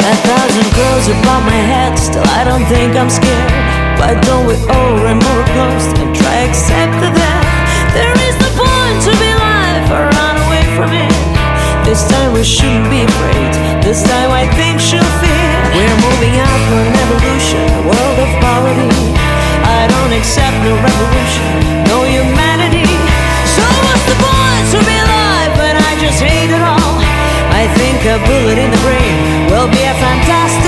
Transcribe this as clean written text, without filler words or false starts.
1,000 crows above my head, still I don't think I'm scared. Why don't we all run more close and try accept the death? There is no point to be alive or run away from it. This time we shouldn't be afraid, this time I think she'll fear. We're moving out for an evolution, a world of poverty. I don't accept no revolution, no humanity. So what's the point to be alive when I just hate it all? I think a bullet in the brain will be a fantastic